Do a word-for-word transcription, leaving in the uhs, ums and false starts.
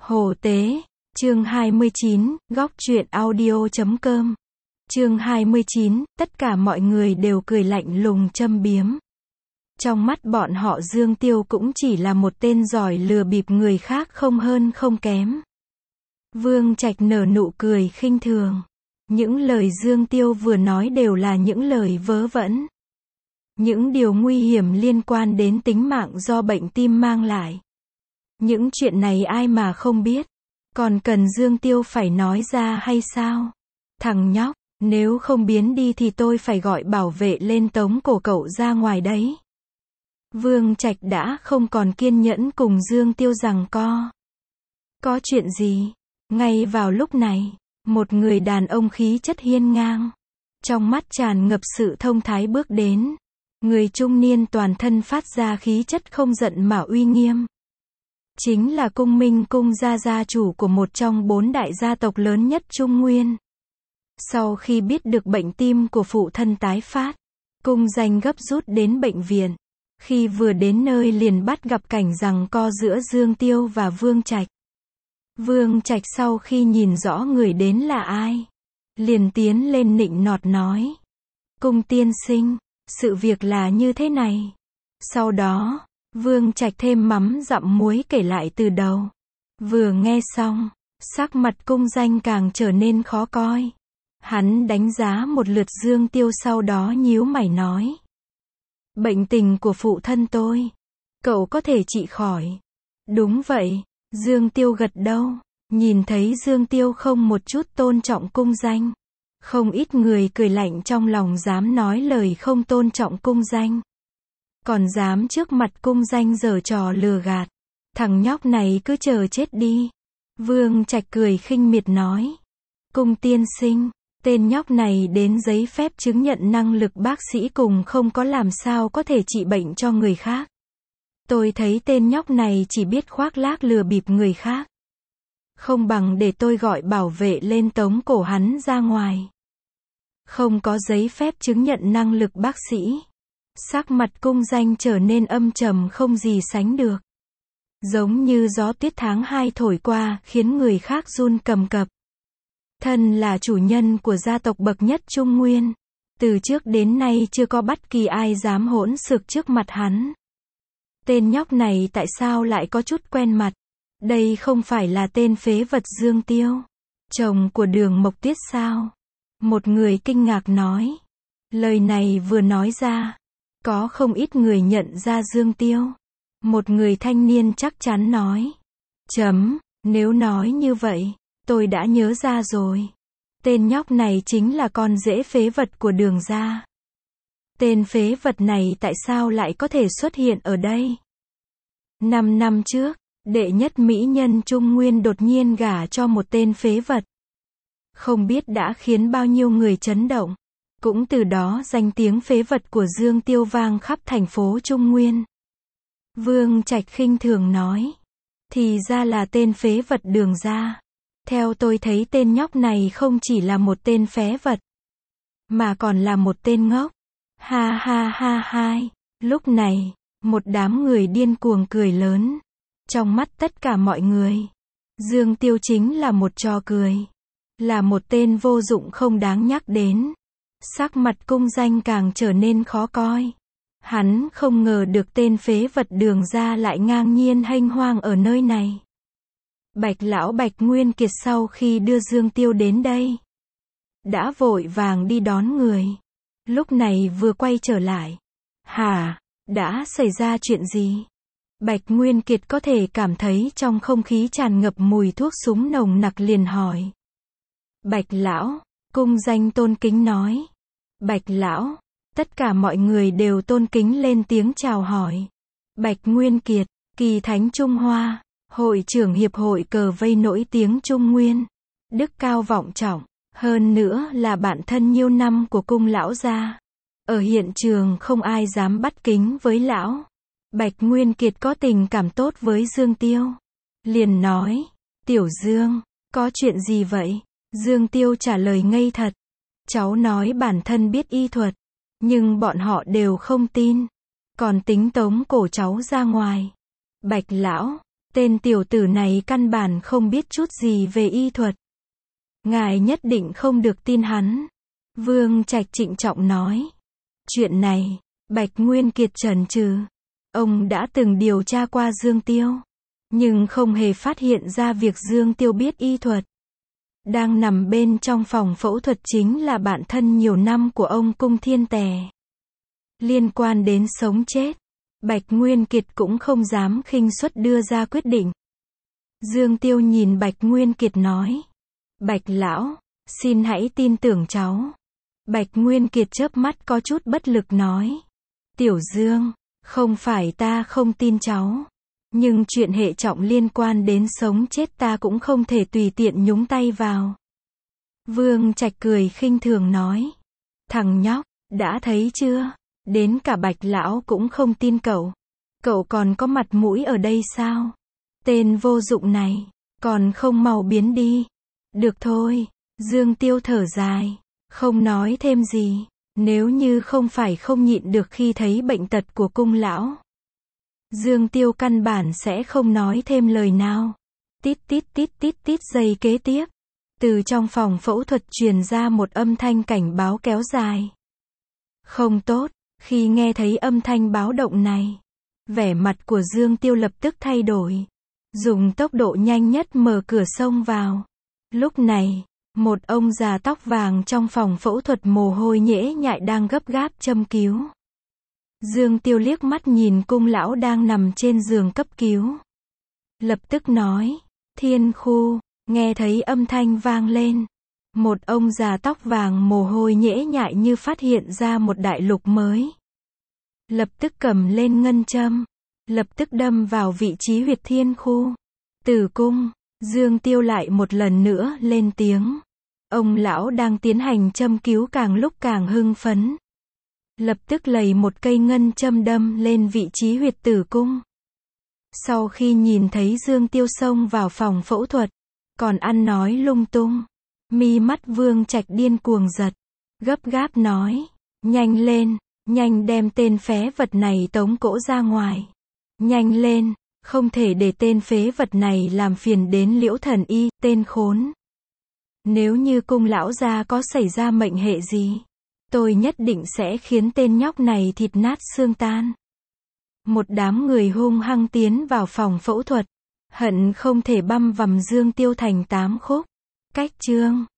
Hồ Tế, chương hai mươi chín, góc truyện audio chấm com. Chương hai mươi chín, tất cả mọi người đều cười lạnh lùng châm biếm. Trong mắt bọn họ Dương Tiêu cũng chỉ là một tên giỏi lừa bịp người khác không hơn không kém. Vương Trạch nở nụ cười khinh thường. Những lời Dương Tiêu vừa nói đều là những lời vớ vẩn. Những điều nguy hiểm liên quan đến tính mạng do bệnh tim mang lại. Những chuyện này ai mà không biết. Còn cần Dương Tiêu phải nói ra hay sao? Thằng nhóc, nếu không biến đi thì tôi phải gọi bảo vệ lên tống cổ cậu ra ngoài đấy. Vương Trạch đã không còn kiên nhẫn cùng Dương Tiêu giằng co. Có chuyện gì? Ngay vào lúc này, một người đàn ông khí chất hiên ngang, trong mắt tràn ngập sự thông thái bước đến. Người trung niên toàn thân phát ra khí chất không giận mà uy nghiêm. Chính là Cung Minh Cung gia gia chủ của một trong bốn đại gia tộc lớn nhất Trung Nguyên. Sau khi biết được bệnh tim của phụ thân tái phát, Cung Danh gấp rút đến bệnh viện. Khi vừa đến nơi liền bắt gặp cảnh giằng co giữa Dương Tiêu và Vương Trạch. Vương Trạch sau khi nhìn rõ người đến là ai, liền tiến lên nịnh nọt nói: Cung tiên sinh, sự việc là như thế này. Sau đó, Vương Trạch thêm mắm dặm muối kể lại từ đầu. Vừa nghe xong, sắc mặt Cung Danh càng trở nên khó coi. Hắn đánh giá một lượt Dương Tiêu sau đó nhíu mày nói: Bệnh tình của phụ thân tôi, cậu có thể trị khỏi? Đúng vậy, Dương Tiêu gật đầu. Nhìn thấy Dương Tiêu không một chút tôn trọng Cung Danh, không ít người cười lạnh trong lòng dám nói lời không tôn trọng Cung Danh. Còn dám trước mặt Cung Danh giở trò lừa gạt. Thằng nhóc này cứ chờ chết đi. Vương Trạch cười khinh miệt nói: Cung tiên sinh, tên nhóc này đến giấy phép chứng nhận năng lực bác sĩ cùng không có làm sao có thể trị bệnh cho người khác. Tôi thấy tên nhóc này chỉ biết khoác lác lừa bịp người khác. Không bằng để tôi gọi bảo vệ lên tống cổ hắn ra ngoài. Không có giấy phép chứng nhận năng lực bác sĩ. Sắc mặt Cung Danh trở nên âm trầm không gì sánh được. Giống như gió tuyết tháng hai thổi qua khiến người khác run cầm cập. Thân là chủ nhân của gia tộc bậc nhất Trung Nguyên, từ trước đến nay chưa có bất kỳ ai dám hỗn xược trước mặt hắn. Tên nhóc này tại sao lại có chút quen mặt? Đây không phải là tên phế vật Dương Tiêu, chồng của Đường Mộc Tuyết sao? Một người kinh ngạc nói. Lời này vừa nói ra, có không ít người nhận ra Dương Tiêu. Một người thanh niên chắc chắn nói. Chấm, nếu nói như vậy, tôi đã nhớ ra rồi. Tên nhóc này chính là con rể phế vật của Đường gia. Tên phế vật này tại sao lại có thể xuất hiện ở đây? Năm năm trước, đệ nhất mỹ nhân Trung Nguyên đột nhiên gả cho một tên phế vật. Không biết đã khiến bao nhiêu người chấn động. Cũng từ đó danh tiếng phế vật của Dương Tiêu vang khắp thành phố Trung Nguyên. Vương Trạch khinh thường nói. Thì ra là tên phế vật Đường gia. Theo tôi thấy tên nhóc này không chỉ là một tên phế vật, mà còn là một tên ngốc. Ha ha ha ha. Lúc này, một đám người điên cuồng cười lớn. Trong mắt tất cả mọi người, Dương Tiêu chính là một trò cười. Là một tên vô dụng không đáng nhắc đến. Sắc mặt Cung Danh càng trở nên khó coi. Hắn không ngờ được tên phế vật Đường gia lại ngang nhiên hênh hoang ở nơi này. Bạch lão Bạch Nguyên Kiệt sau khi đưa Dương Tiêu đến đây, đã vội vàng đi đón người. Lúc này vừa quay trở lại. Hả? Đã xảy ra chuyện gì? Bạch Nguyên Kiệt có thể cảm thấy trong không khí tràn ngập mùi thuốc súng nồng nặc liền hỏi. Bạch lão, Cung Danh tôn kính nói. Bạch lão, tất cả mọi người đều tôn kính lên tiếng chào hỏi. Bạch Nguyên Kiệt, Kỳ Thánh Trung Hoa, hội trưởng hiệp hội cờ vây nổi tiếng Trung Nguyên, đức cao vọng trọng, hơn nữa là bạn thân nhiều năm của Cung lão gia. Ở hiện trường không ai dám bắt kính với lão. Bạch Nguyên Kiệt có tình cảm tốt với Dương Tiêu. Liền nói, Tiểu Dương, có chuyện gì vậy? Dương Tiêu trả lời ngây thật. Cháu nói bản thân biết y thuật, nhưng bọn họ đều không tin. Còn tính tống cổ cháu ra ngoài. Bạch lão, Tên tiểu tử này căn bản không biết chút gì về y thuật. Ngài nhất định không được tin hắn. Vương Trạch trịnh trọng nói. Chuyện này, Bạch Nguyên Kiệt chần chừ. Ông đã từng điều tra qua Dương Tiêu, nhưng không hề phát hiện ra việc Dương Tiêu biết y thuật. Đang nằm bên trong phòng phẫu thuật chính là bạn thân nhiều năm của ông Cung Thiên Tề. Liên quan đến sống chết, Bạch Nguyên Kiệt cũng không dám khinh suất đưa ra quyết định. Dương Tiêu nhìn Bạch Nguyên Kiệt nói. Bạch lão, xin hãy tin tưởng cháu. Bạch Nguyên Kiệt chớp mắt có chút bất lực nói. Tiểu Dương, không phải ta không tin cháu. Nhưng chuyện hệ trọng liên quan đến sống chết ta cũng không thể tùy tiện nhúng tay vào. Vương Trạch cười khinh thường nói. Thằng nhóc, đã thấy chưa? Đến cả Bạch lão cũng không tin cậu. Cậu còn có mặt mũi ở đây sao? Tên vô dụng này, còn không mau biến đi. Được thôi, Dương Tiêu thở dài, không nói thêm gì. Nếu như không phải không nhịn được khi thấy bệnh tật của Cung lão, Dương Tiêu căn bản sẽ không nói thêm lời nào. Tít tít tít tít tít giây kế tiếp, từ trong phòng phẫu thuật truyền ra một âm thanh cảnh báo kéo dài. Không tốt, khi nghe thấy âm thanh báo động này, vẻ mặt của Dương Tiêu lập tức thay đổi, dùng tốc độ nhanh nhất mở cửa xông vào. Lúc này, một ông già tóc vàng trong phòng phẫu thuật mồ hôi nhễ nhại đang gấp gáp châm cứu. Dương Tiêu liếc mắt nhìn Cung lão đang nằm trên giường cấp cứu. Lập tức nói, Thiên Khu, nghe thấy âm thanh vang lên. Một ông già tóc vàng mồ hôi nhễ nhại như phát hiện ra một đại lục mới. Lập tức cầm lên ngân châm. Lập tức đâm vào vị trí huyệt Thiên Khu. Tử cung, Dương Tiêu lại một lần nữa lên tiếng. Ông lão đang tiến hành châm cứu càng lúc càng hưng phấn. Lập tức lầy một cây ngân châm đâm lên vị trí huyệt tử cung. Sau khi nhìn thấy Dương Tiêu xông vào phòng phẫu thuật, còn ăn nói lung tung, mi mắt Vương Trạch điên cuồng giật, gấp gáp nói, nhanh lên, nhanh đem tên phế vật này tống cỗ ra ngoài. Nhanh lên, không thể để tên phế vật này làm phiền đến Liễu Thần Y, tên khốn. Nếu như Cung lão gia có xảy ra mệnh hệ gì, tôi nhất định sẽ khiến tên nhóc này thịt nát xương tan. Một đám người hung hăng tiến vào phòng phẫu thuật, hận không thể băm vằm Dương Tiêu thành tám khúc. Cách chương